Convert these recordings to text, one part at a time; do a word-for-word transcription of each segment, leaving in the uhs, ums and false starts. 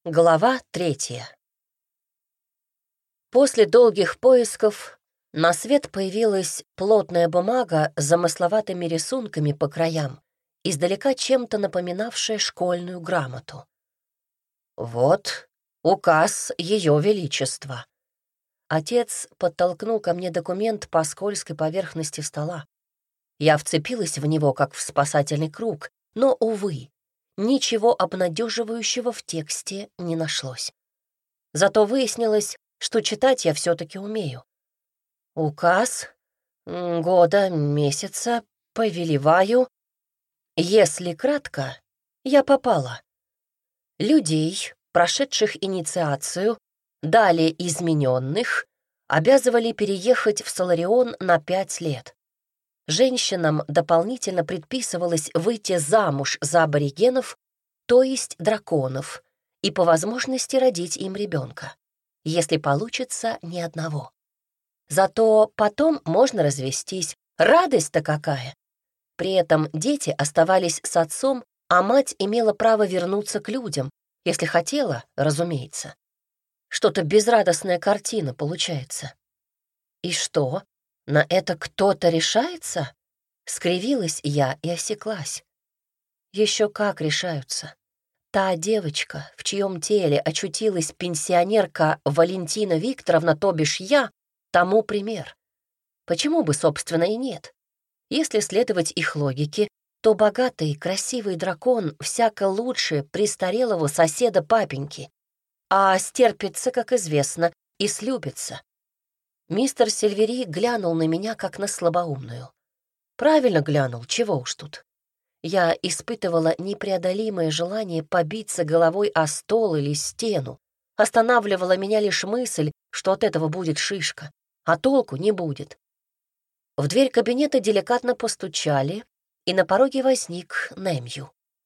Глава третья. После долгих поисков на свет появилась плотная бумага с замысловатыми рисунками по краям, издалека чем-то напоминавшая школьную грамоту. «Вот указ Ее Величества». Отец подтолкнул ко мне документ по скользкой поверхности стола. Я вцепилась в него, как в спасательный круг, но, увы, ничего обнадеживающего в тексте не нашлось. Зато выяснилось, что читать я все-таки умею. Указ м, года, месяца, повелеваю. Если кратко, я попала. Людей, прошедших инициацию, далее измененных, обязывали переехать в Соларион на пять лет. Женщинам дополнительно предписывалось выйти замуж за аборигенов, то есть драконов, и по возможности родить им ребенка, если получится ни одного. Зато потом можно развестись. Радость-то какая! При этом дети оставались с отцом, а мать имела право вернуться к людям, если хотела, разумеется. Что-то безрадостная картина получается. И что? На это кто-то решается? Скривилась я и осеклась. Еще как решаются. Та девочка, в чьем теле очутилась пенсионерка Валентина Викторовна, то бишь я, тому пример. Почему бы, собственно, и нет? Если следовать их логике, то богатый, красивый дракон всяко лучше престарелого соседа папеньки, а стерпится, как известно, и слюбится. Мистер Сильвери глянул на меня, как на слабоумную. Правильно глянул, чего уж тут. Я испытывала непреодолимое желание побиться головой о стол или стену. Останавливала меня лишь мысль, что от этого будет шишка, а толку не будет. В дверь кабинета деликатно постучали, и на пороге возник Немью.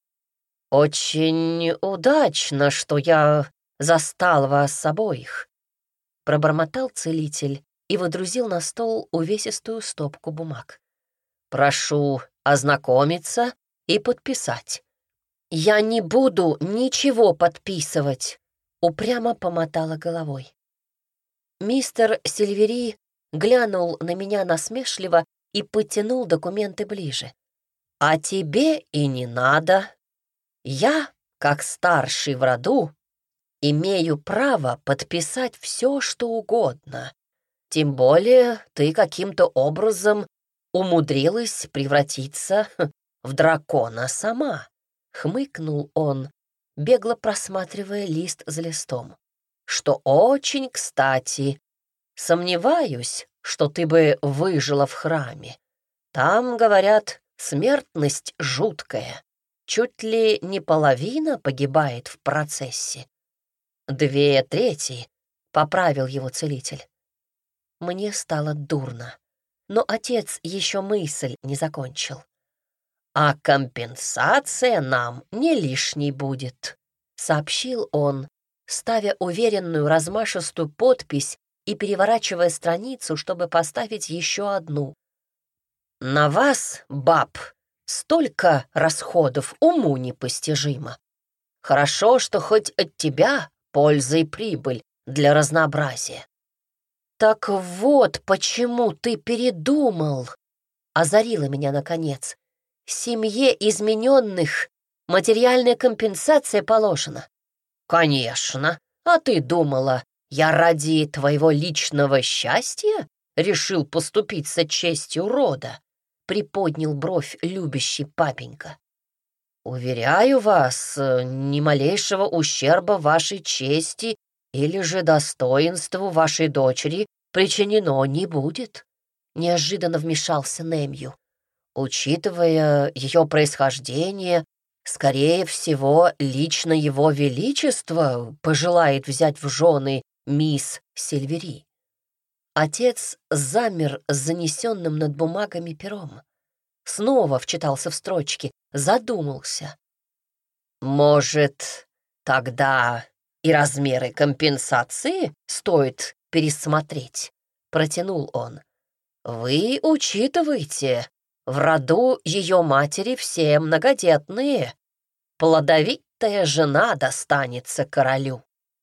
«Очень удачно, что я застал вас обоих», — пробормотал целитель и водрузил на стол увесистую стопку бумаг. «Прошу ознакомиться и подписать». «Я не буду ничего подписывать», — упрямо помотала головой. Мистер Сильвери глянул на меня насмешливо и подтянул документы ближе. «А тебе и не надо. Я, как старший в роду, имею право подписать все, что угодно. Тем более ты каким-то образом умудрилась превратиться в дракона сама», — хмыкнул он, бегло просматривая лист за листом. «Что очень кстати. Сомневаюсь, что ты бы выжила в храме. Там, говорят, смертность жуткая. Чуть ли не половина погибает в процессе. Две трети», — поправил его целитель. Мне стало дурно, но отец еще мысль не закончил. «А компенсация нам не лишней будет», — сообщил он, ставя уверенную размашистую подпись и переворачивая страницу, чтобы поставить еще одну. «На вас, баб, столько расходов уму непостижимо. Хорошо, что хоть от тебя польза и прибыль для разнообразия». «Так вот, почему ты передумал», — озарила меня наконец. «Семье измененных материальная компенсация положена». «Конечно. А ты думала, я ради твоего личного счастья решил поступиться честью рода?» — приподнял бровь любящий папенька. «Уверяю вас, ни малейшего ущерба вашей чести или же достоинству вашей дочери причинено не будет», — неожиданно вмешался Немью. «Учитывая ее происхождение, скорее всего, лично его величество пожелает взять в жены мисс Сильвери». Отец замер с занесенным над бумагами пером. Снова вчитался в строчки, задумался. «Может, тогда и размеры компенсации стоит пересмотреть?» — протянул он. «Вы учитываете, в роду ее матери все многодетные, плодовитые пятая жена достанется королю.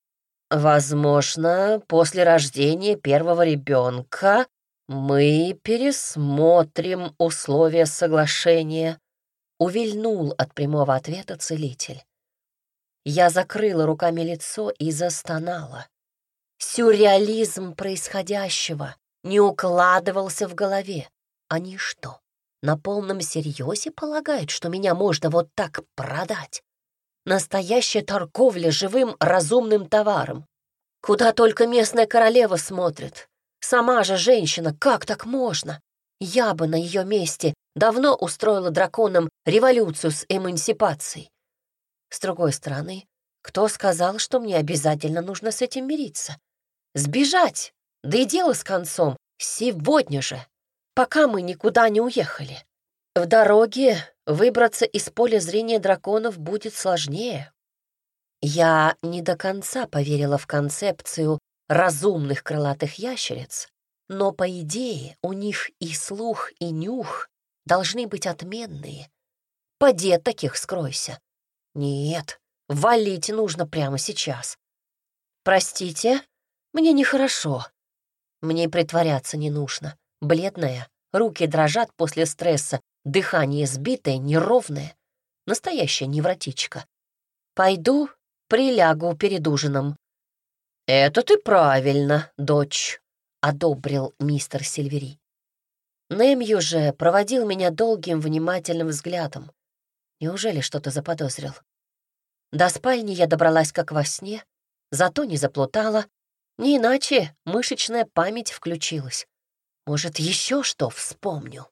Возможно, после рождения первого ребенка мы пересмотрим условия соглашения», — увильнул от прямого ответа целитель. Я закрыла руками лицо и застонала. Сюрреализм происходящего не укладывался в голове. Они что, на полном серьезе полагают, что меня можно вот так продать? Настоящая торговля живым разумным товаром. Куда только местная королева смотрит. Сама же женщина, как так можно? Я бы на ее месте давно устроила драконам революцию с эмансипацией. С другой стороны, кто сказал, что мне обязательно нужно с этим мириться? Сбежать, да и дело с концом, сегодня же, пока мы никуда не уехали. В дороге выбраться из поля зрения драконов будет сложнее. Я не до конца поверила в концепцию разумных крылатых ящериц, но, по идее, у них и слух, и нюх должны быть отменные. Поди от таких скройся. Нет, валить нужно прямо сейчас. Простите, мне нехорошо. Мне притворяться не нужно. Бледная, руки дрожат после стресса, дыхание сбитое, неровное. Настоящая невротичка. Пойду прилягу перед ужином. «Это ты правильно, дочь», — одобрил мистер Сильвери. Немью же проводил меня долгим внимательным взглядом. Неужели что-то заподозрил? До спальни я добралась как во сне, зато не заплутала, не иначе мышечная память включилась. Может, еще что вспомню?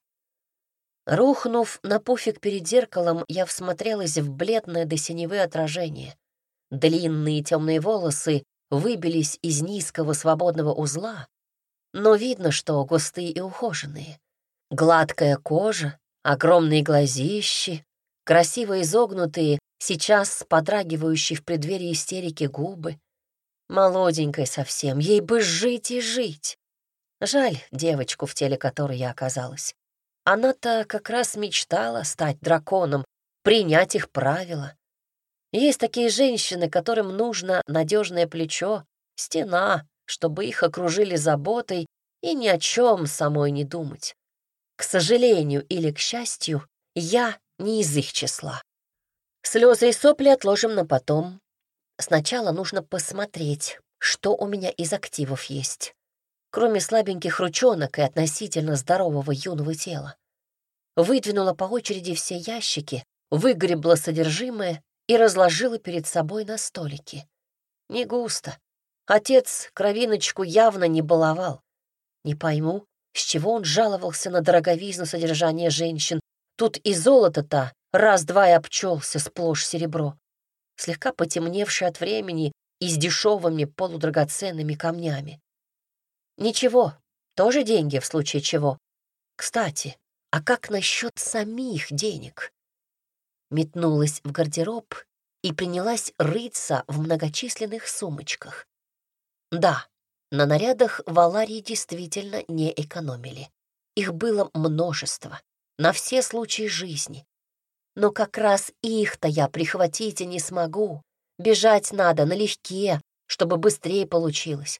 Рухнув на пуфик перед зеркалом, я всмотрелась в бледное до синевы отражение. Длинные темные волосы выбились из низкого свободного узла, но видно, что густые и ухоженные. Гладкая кожа, огромные глазищи, красиво изогнутые, сейчас подрагивающие в преддверии истерики губы. Молоденькая совсем, ей бы жить и жить. Жаль девочку, в теле которой я оказалась. Она-то как раз мечтала стать драконом, принять их правила. Есть такие женщины, которым нужно надежное плечо, стена, чтобы их окружили заботой и ни о чем самой не думать. К сожалению или к счастью, я не из их числа. Слезы и сопли отложим на потом. Сначала нужно посмотреть, что у меня из активов есть, кроме слабеньких ручонок и относительно здорового юного тела. Выдвинула по очереди все ящики, выгребла содержимое и разложила перед собой на столике. Не густо. Отец кровиночку явно не баловал. Не пойму, с чего он жаловался на дороговизну содержания женщин. Тут и золото-то раз-два и обчелся, сплошь серебро, слегка потемневшее от времени и с дешевыми полудрагоценными камнями. Ничего, тоже деньги в случае чего. Кстати, а как насчет самих денег? Метнулась в гардероб и принялась рыться в многочисленных сумочках. Да, на нарядах в Аларии действительно не экономили. Их было множество, на все случаи жизни. Но как раз их-то я прихватить и не смогу. Бежать надо налегке, чтобы быстрее получилось.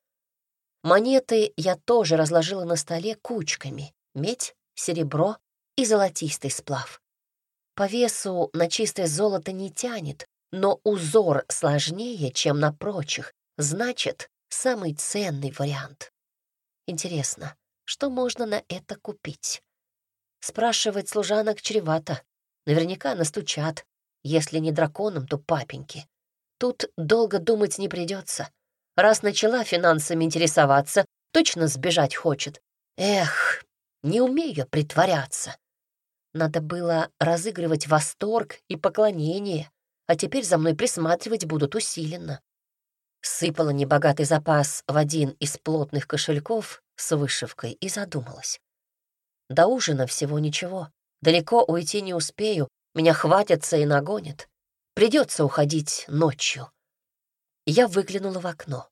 Монеты я тоже разложила на столе кучками. Медь, серебро и золотистый сплав. По весу на чистое золото не тянет, но узор сложнее, чем на прочих, значит, самый ценный вариант. Интересно, что можно на это купить? Спрашивать служанок чревато. Наверняка настучат. Если не драконом, то папеньки. Тут долго думать не придется. Раз начала финансами интересоваться, точно сбежать хочет. Эх, не умею притворяться. Надо было разыгрывать восторг и поклонение, а теперь за мной присматривать будут усиленно. Сыпала небогатый запас в один из плотных кошельков с вышивкой и задумалась. До ужина всего ничего. Далеко уйти не успею, меня хватятся и нагонят. Придется уходить ночью. Я выглянула в окно.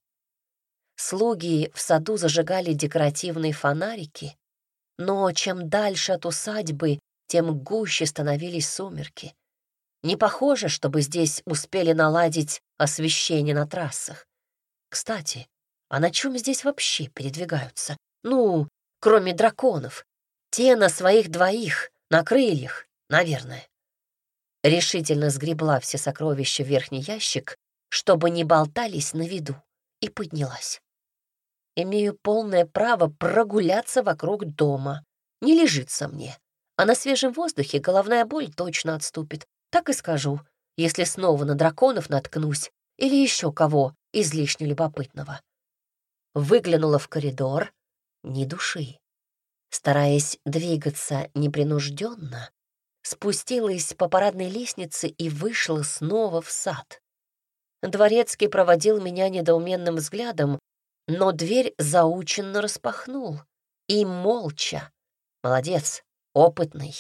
Слуги в саду зажигали декоративные фонарики, но чем дальше от усадьбы, тем гуще становились сумерки. Не похоже, чтобы здесь успели наладить освещение на трассах. Кстати, а на чем здесь вообще передвигаются? Ну, кроме драконов. Те на своих двоих, на крыльях, наверное. Решительно сгребла все сокровища в верхний ящик, чтобы не болтались на виду, и поднялась. Имею полное право прогуляться вокруг дома. Не лежится мне. А на свежем воздухе головная боль точно отступит. Так и скажу, если снова на драконов наткнусь или еще кого излишне любопытного. Выглянула в коридор, ни души. Стараясь двигаться непринужденно, спустилась по парадной лестнице и вышла снова в сад. Дворецкий проводил меня недоуменным взглядом, но дверь заученно распахнул. И молча. Молодец, опытный.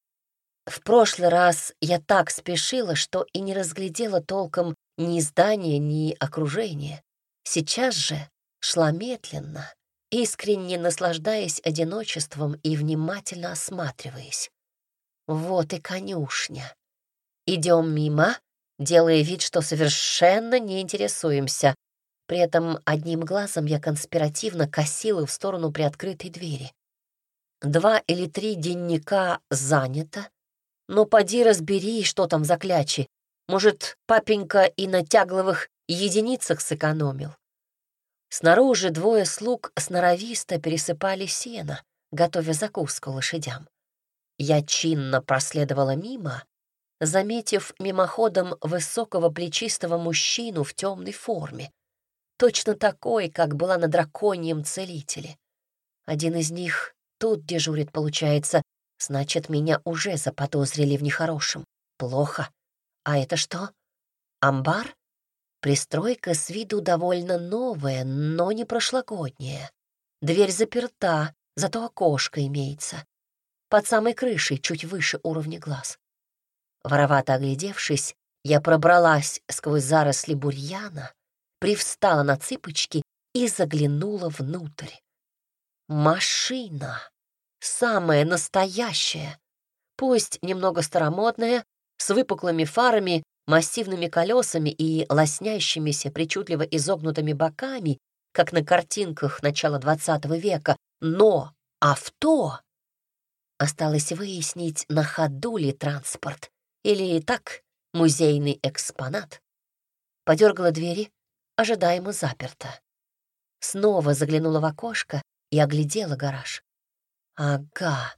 В прошлый раз я так спешила, что и не разглядела толком ни здания, ни окружения. Сейчас же шла медленно, искренне наслаждаясь одиночеством и внимательно осматриваясь. Вот и конюшня. Идем мимо, делая вид, что совершенно не интересуемся. При этом одним глазом я конспиративно косила в сторону приоткрытой двери. Два или три денника занято, но поди разбери, что там за клячи. Может, папенька и на тягловых единицах сэкономил. Снаружи двое слуг сноровисто пересыпали сено, готовя закуску лошадям. Я чинно проследовала мимо, заметив мимоходом высокого плечистого мужчину в темной форме, точно такой, как была на драконьем целителе. Один из них тут дежурит, получается, значит, меня уже заподозрили в нехорошем. Плохо. А это что? Амбар? Пристройка с виду довольно новая, но не прошлогодняя. Дверь заперта, зато окошко имеется. Под самой крышей, чуть выше уровня глаз. Воровато оглядевшись, я пробралась сквозь заросли бурьяна, привстала на цыпочки и заглянула внутрь. Машина. Самая настоящая. Пусть немного старомодная, с выпуклыми фарами, массивными колесами и лоснящимися причудливо изогнутыми боками, как на картинках начала двадцатого века, но авто. Осталось выяснить, на ходу ли транспорт или так музейный экспонат. Подергала двери, ожидаемо заперто. Снова заглянула в окошко и оглядела гараж. Ага,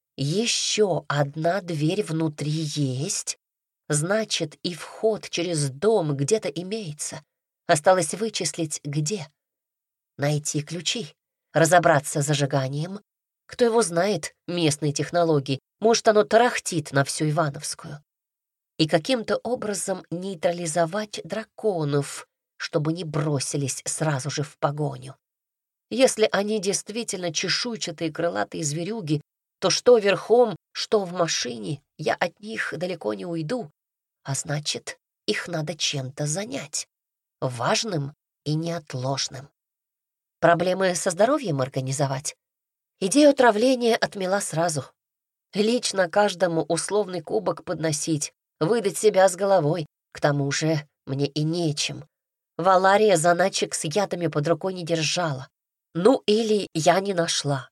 еще одна дверь внутри есть. Значит, и вход через дом где-то имеется. Осталось вычислить, где. Найти ключи, разобраться с зажиганием. Кто его знает, местные технологии. Может, оно тарахтит на всю Ивановскую. И каким-то образом нейтрализовать драконов, чтобы не бросились сразу же в погоню. Если они действительно чешуйчатые крылатые зверюги, то что верхом, что в машине, я от них далеко не уйду, а значит, их надо чем-то занять, важным и неотложным. Проблемы со здоровьем организовать? Идею отравления отмела сразу. Лично каждому условный кубок подносить, выдать себя с головой, к тому же мне и нечем. Валария заначек с ядами под рукой не держала. Ну или я не нашла.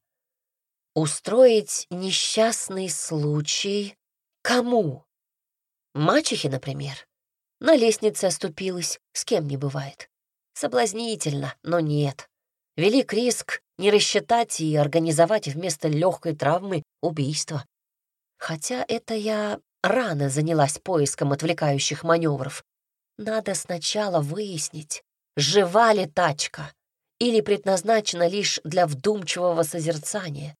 Устроить несчастный случай кому? Мачехе, например. На лестнице оступилась, с кем не бывает. Соблазнительно, но нет. Велик риск не рассчитать и организовать вместо легкой травмы убийство. Хотя это я рано занялась поиском отвлекающих маневров. Надо сначала выяснить, жива ли тачка или предназначена лишь для вдумчивого созерцания.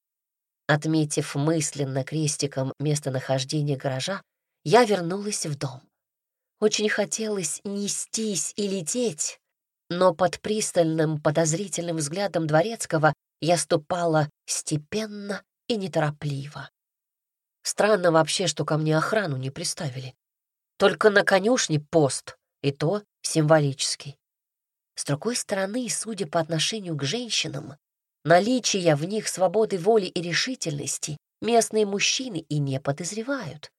Отметив мысленно крестиком местонахождение гаража, я вернулась в дом. Очень хотелось нестись и лететь, но под пристальным подозрительным взглядом дворецкого я ступала степенно и неторопливо. Странно вообще, что ко мне охрану не приставили. Только на конюшне пост, и то символический. С другой стороны, судя по отношению к женщинам, наличия в них свободы воли и решительности местные мужчины и не подозревают.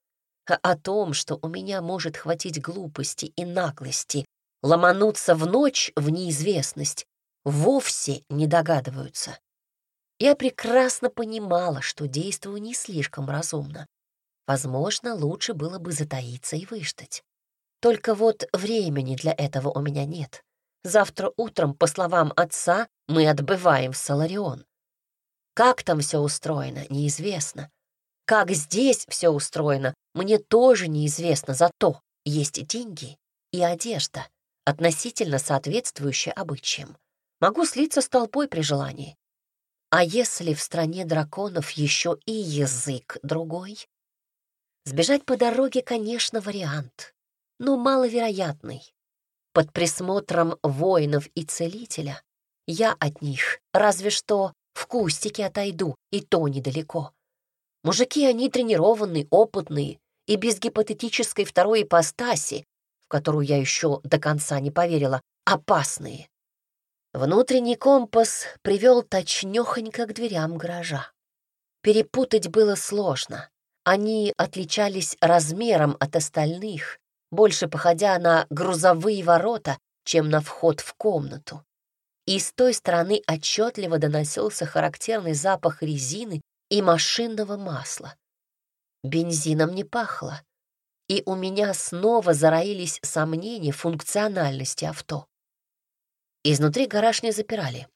а о том, что у меня может хватить глупости и наглости ломануться в ночь в неизвестность, вовсе не догадываются. Я прекрасно понимала, что действую не слишком разумно. Возможно, лучше было бы затаиться и выждать. Только вот времени для этого у меня нет. Завтра утром, по словам отца, мы отбываем в Соларион. Как там все устроено, неизвестно. Как здесь все устроено, мне тоже неизвестно, зато есть деньги и одежда, относительно соответствующая обычаям. Могу слиться с толпой при желании. А если в стране драконов еще и язык другой? Сбежать по дороге, конечно, вариант, но маловероятный. Под присмотром воинов и целителя я от них разве что в кустике отойду, и то недалеко. Мужики они тренированные, опытные и без гипотетической второй ипостаси, в которую я еще до конца не поверила, опасные. Внутренний компас привел точнёхонько к дверям гаража. Перепутать было сложно. Они отличались размером от остальных, больше походя на грузовые ворота, чем на вход в комнату. И с той стороны отчетливо доносился характерный запах резины и машинного масла. Бензином не пахло, и у меня снова зароились сомнения в функциональности авто. Изнутри гараж не запирали.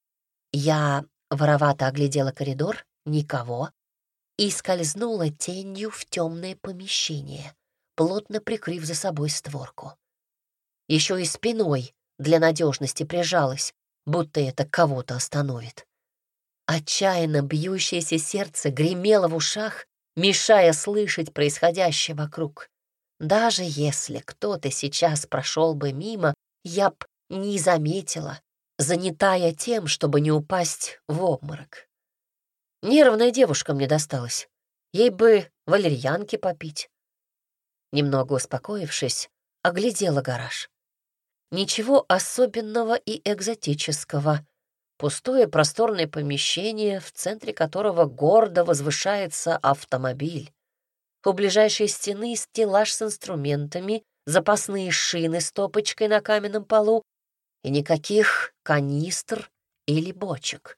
Я воровато оглядела коридор, никого, и скользнула тенью в темное помещение, плотно прикрыв за собой створку. Еще и спиной для надежности прижалась, будто это кого-то остановит. Отчаянно бьющееся сердце гремело в ушах, мешая слышать происходящее вокруг. Даже если кто-то сейчас прошел бы мимо, я б не заметила, занятая тем, чтобы не упасть в обморок. Нервная девушка мне досталась. Ей бы валерьянки попить. Немного успокоившись, оглядела гараж. Ничего особенного и экзотического. Пустое просторное помещение, в центре которого гордо возвышается автомобиль. У ближайшей стены стеллаж с инструментами, запасные шины с топочкой на каменном полу и никаких канистр или бочек.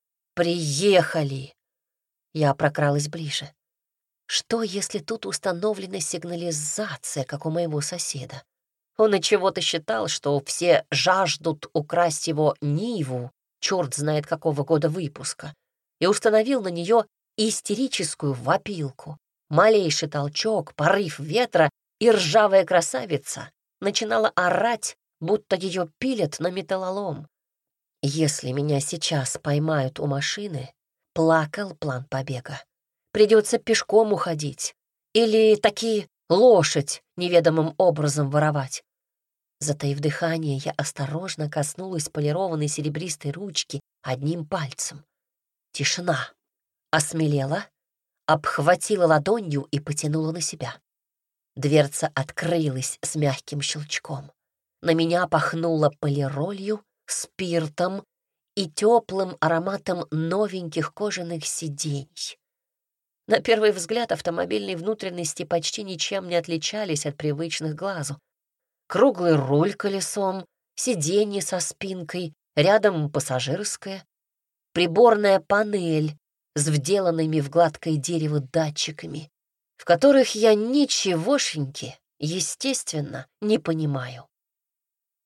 «Приехали!» Я прокралась ближе. Что, если тут установлена сигнализация, как у моего соседа? Он и чего-то считал, что все жаждут украсть его Ниву, черт знает какого года выпуска, и установил на нее истерическую вопилку. Малейший толчок, порыв ветра, и ржавая красавица начинала орать, будто ее пилят на металлолом. Если меня сейчас поймают у машины, плакал план побега. Придется пешком уходить или таки лошадь неведомым образом воровать. Затаив дыхание, я осторожно коснулась полированной серебристой ручки одним пальцем. Тишина. Осмелела, обхватила ладонью и потянула на себя. Дверца открылась с мягким щелчком. На меня пахнуло полиролью, спиртом и теплым ароматом новеньких кожаных сидений. На первый взгляд автомобильные внутренности почти ничем не отличались от привычных глазу. Круглый руль колесом, сиденье со спинкой, рядом пассажирское, приборная панель с вделанными в гладкое дерево датчиками, в которых я ничегошеньки, естественно, не понимаю.